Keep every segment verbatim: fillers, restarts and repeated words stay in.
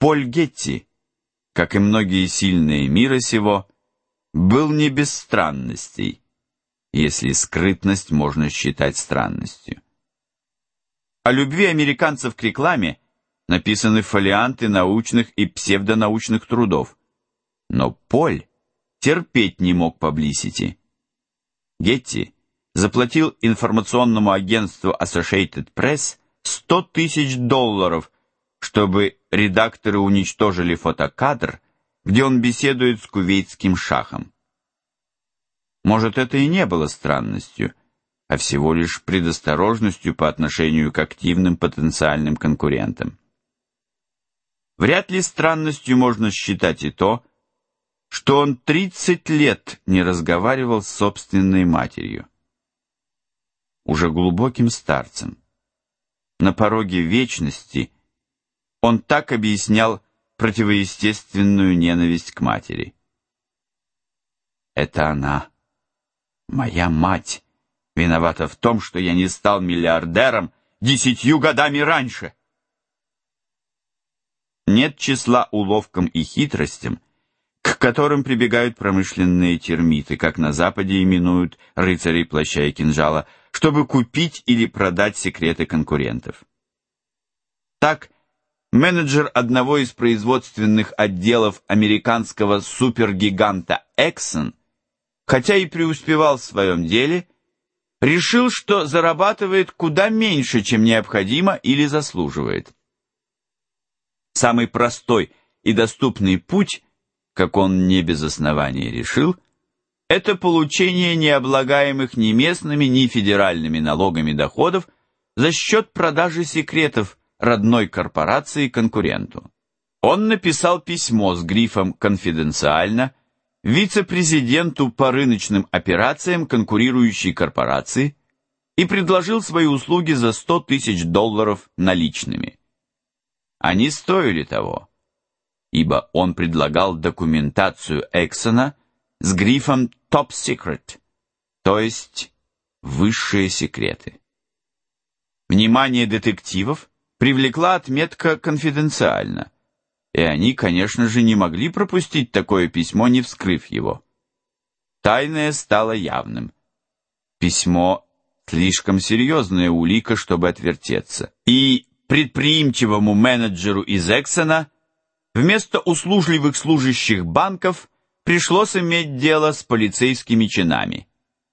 Поль Гетти, как и многие сильные мира сего, был не без странностей, если скрытность можно считать странностью. О любви американцев к рекламе написаны фолианты научных и псевдонаучных трудов, но Поль терпеть не мог паблисити. Гетти заплатил информационному агентству Associated Press сто тысяч долларов, чтобы редакторы уничтожили фотокадр, где он беседует с кувейтским шахом. Может, это и не было странностью, а всего лишь предосторожностью по отношению к активным потенциальным конкурентам. Вряд ли странностью можно считать и то, что он тридцать лет не разговаривал с собственной матерью. Уже глубоким старцем, на пороге вечности, он так объяснял противоестественную ненависть к матери. Это она, моя мать, виновата в том, что я не стал миллиардером десятью годами раньше. Нет числа уловкам и хитростям, к которым прибегают промышленные термиты, как на Западе именуют рыцарей плаща и кинжала, чтобы купить или продать секреты конкурентов. Так, менеджер одного из производственных отделов американского супергиганта Exxon, хотя и преуспевал в своем деле, решил, что зарабатывает куда меньше, чем необходимо или заслуживает. Самый простой и доступный путь, как он не без основания решил, это получение необлагаемых ни местными, ни федеральными налогами доходов за счет продажи секретов родной корпорации конкуренту. Он написал письмо с грифом «Конфиденциально» вице-президенту по рыночным операциям конкурирующей корпорации и предложил свои услуги за сто тысяч долларов наличными. Они стоили того, ибо он предлагал документацию Эксона с грифом «Top Secret», то есть «Высшие секреты». Внимание детективов привлекла отметка «Конфиденциально», и они, конечно же, не могли пропустить такое письмо, не вскрыв его. Тайное стало явным. Письмо — слишком серьезная улика, чтобы отвертеться. И предприимчивому менеджеру из Эксона вместо услужливых служащих банков пришлось иметь дело с полицейскими чинами.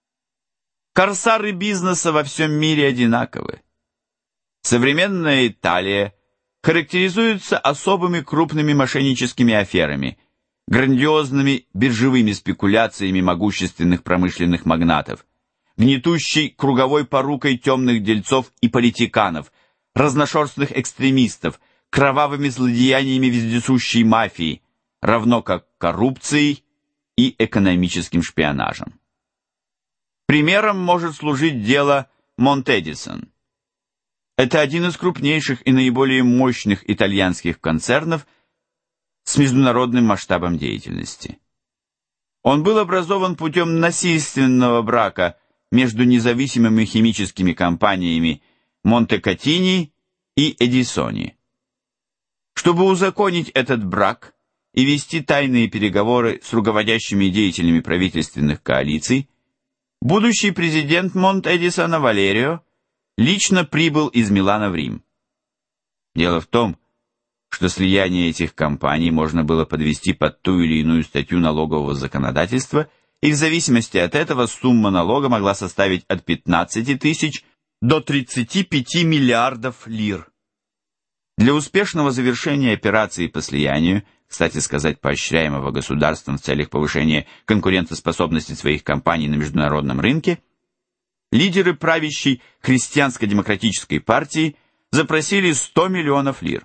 Корсары бизнеса во всем мире одинаковы. Современная Италия характеризуется особыми крупными мошенническими аферами, грандиозными биржевыми спекуляциями могущественных промышленных магнатов, гнетущей круговой порукой темных дельцов и политиканов, разношерстных экстремистов, кровавыми злодеяниями вездесущей мафии, равно как коррупцией и экономическим шпионажем. Примером может служить дело Монт-Эдисон. Это один из крупнейших и наиболее мощных итальянских концернов с международным масштабом деятельности. Он был образован путем насильственного брака между независимыми химическими компаниями Монте-Катини и Эдисони. Чтобы узаконить этот брак и вести тайные переговоры с руководящими деятелями правительственных коалиций, будущий президент Монт-Эдисона Валерио лично прибыл из Милана в Рим. Дело в том, что слияние этих компаний можно было подвести под ту или иную статью налогового законодательства, и в зависимости от этого сумма налога могла составить от пятнадцати тысяч до тридцати пяти миллиардов лир. Для успешного завершения операции по слиянию, кстати сказать, поощряемого государством в целях повышения конкурентоспособности своих компаний на международном рынке, лидеры правящей христианско-демократической партии запросили сто миллионов лир.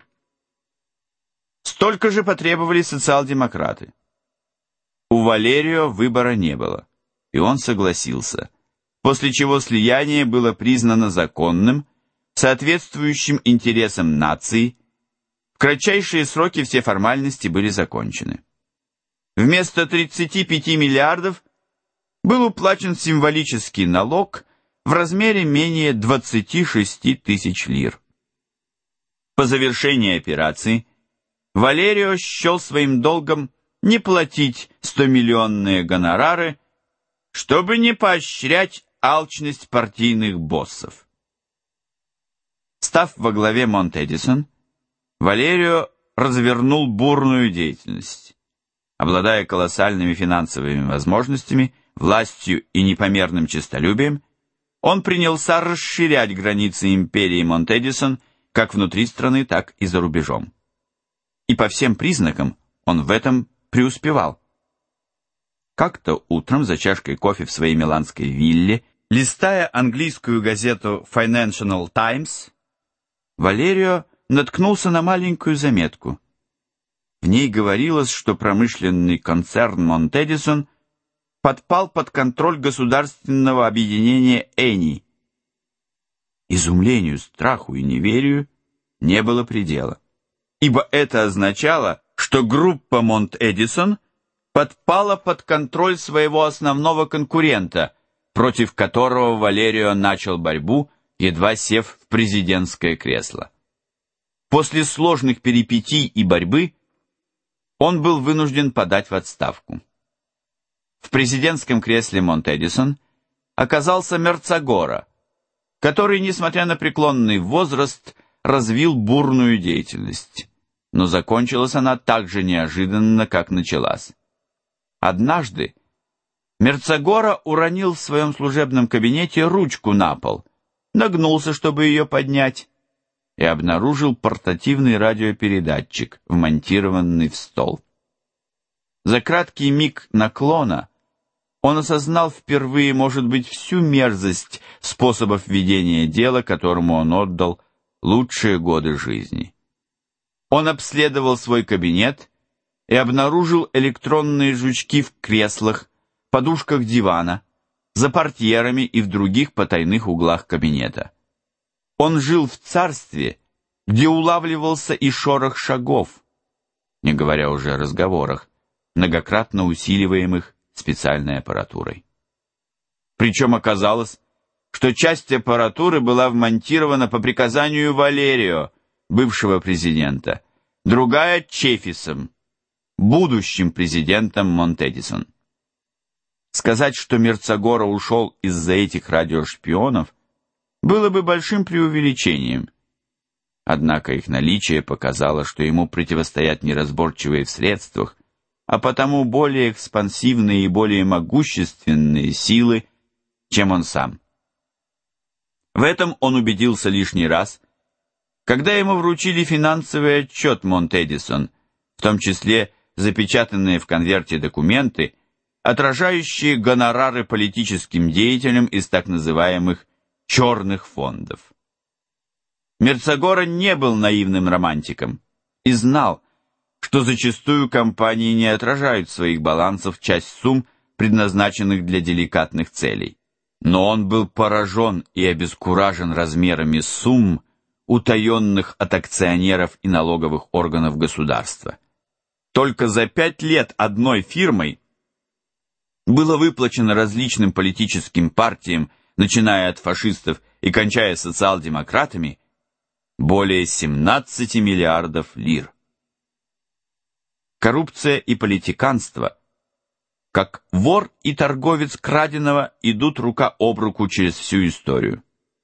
Столько же потребовали социал-демократы. У Валерио выбора не было, и он согласился, после чего слияние было признано законным, соответствующим интересам нации. В кратчайшие сроки все формальности были закончены. Вместо тридцати пяти миллиардов был уплачен символический налог в размере менее двадцати шести тысяч лир. По завершении операции Валерио счел своим долгом не платить стомиллионные гонорары, чтобы не поощрять алчность партийных боссов. Став во главе Монт-Эдисон, Валерио развернул бурную деятельность. Обладая колоссальными финансовыми возможностями, властью и непомерным честолюбием, он принялся расширять границы империи Монт-Эдисон как внутри страны, так и за рубежом. И по всем признакам он в этом преуспевал. Как-то утром за чашкой кофе в своей миланской вилле, листая английскую газету Financial Times, Валерио наткнулся на маленькую заметку. В ней говорилось, что промышленный концерн Монт-Эдисон подпал под контроль государственного объединения Эни. Изумлению, страху и неверию не было предела, ибо это означало, что группа Монт-Эдисон подпала под контроль своего основного конкурента, против которого Валерио начал борьбу, едва сев в президентское кресло. После сложных перипетий и борьбы он был вынужден подать в отставку. В президентском кресле Монт-Эдисон оказался Мерцагоро, который, несмотря на преклонный возраст, развил бурную деятельность. Но закончилась она так же неожиданно, как началась. Однажды Мерцагоро уронил в своем служебном кабинете ручку на пол, нагнулся, чтобы ее поднять, и обнаружил портативный радиопередатчик, вмонтированный в стол. За краткий миг наклона он осознал впервые, может быть, всю мерзость способов ведения дела, которому он отдал лучшие годы жизни. Он обследовал свой кабинет и обнаружил электронные жучки в креслах, подушках дивана, за портьерами и в других потайных углах кабинета. Он жил в царстве, где улавливался и шорох шагов, не говоря уже о разговорах, многократно усиливаемых специальной аппаратурой. Причем оказалось, что часть аппаратуры была вмонтирована по приказанию Валерио, бывшего президента, другая — Чефисом, будущим президентом Монт-Эдисон. Сказать, что Мерцагоро ушел из-за этих радиошпионов, было бы большим преувеличением. Однако их наличие показало, что ему противостоят неразборчивые в средствах, а потому более экспансивные и более могущественные силы, чем он сам. В этом он убедился лишний раз, когда ему вручили финансовый отчет Монт-Эдисон, в том числе запечатанные в конверте документы, отражающие гонорары политическим деятелям из так называемых «черных фондов». Мерцагоро не был наивным романтиком и знал, что зачастую компании не отражают в своих балансов часть сумм, предназначенных для деликатных целей. Но он был поражен и обескуражен размерами сумм, утаенных от акционеров и налоговых органов государства. Только за пять лет одной фирмой было выплачено различным политическим партиям, начиная от фашистов и кончая социал-демократами, более семнадцати миллиардов лир. Коррупция и политиканство, как вор и торговец краденого, идут рука об руку через всю историю.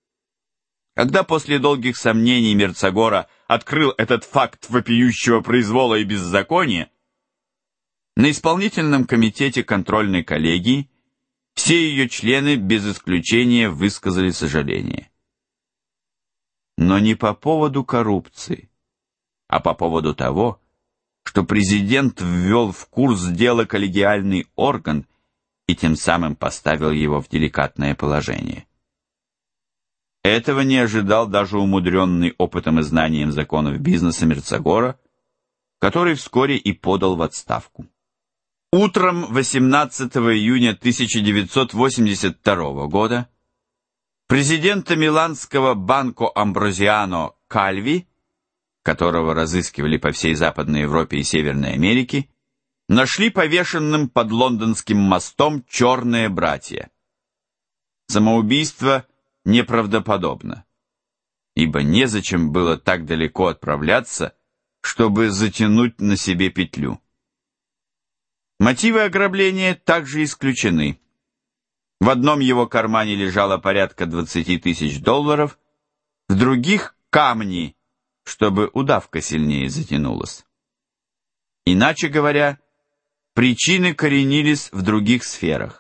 Когда после долгих сомнений Мерцагоро открыл этот факт вопиющего произвола и беззакония, на исполнительном комитете контрольной коллегии все ее члены без исключения высказали сожаление. Но не по поводу коррупции, а по поводу того, что президент ввел в курс дела коллегиальный орган и тем самым поставил его в деликатное положение. Этого не ожидал даже умудренный опытом и знанием законов бизнеса Мерцагоро, который вскоре и подал в отставку. Утром восемнадцатого июня тысяча девятьсот восемьдесят второго года президента миланского Банко Амброзиано Кальви, которого разыскивали по всей Западной Европе и Северной Америке, нашли повешенным под лондонским мостом черные братья. Самоубийство неправдоподобно, ибо незачем было так далеко отправляться, чтобы затянуть на себе петлю. Мотивы ограбления также исключены. В одном его кармане лежало порядка двадцати тысяч долларов, в других — камни, чтобы удавка сильнее затянулась. Иначе говоря, причины коренились в других сферах.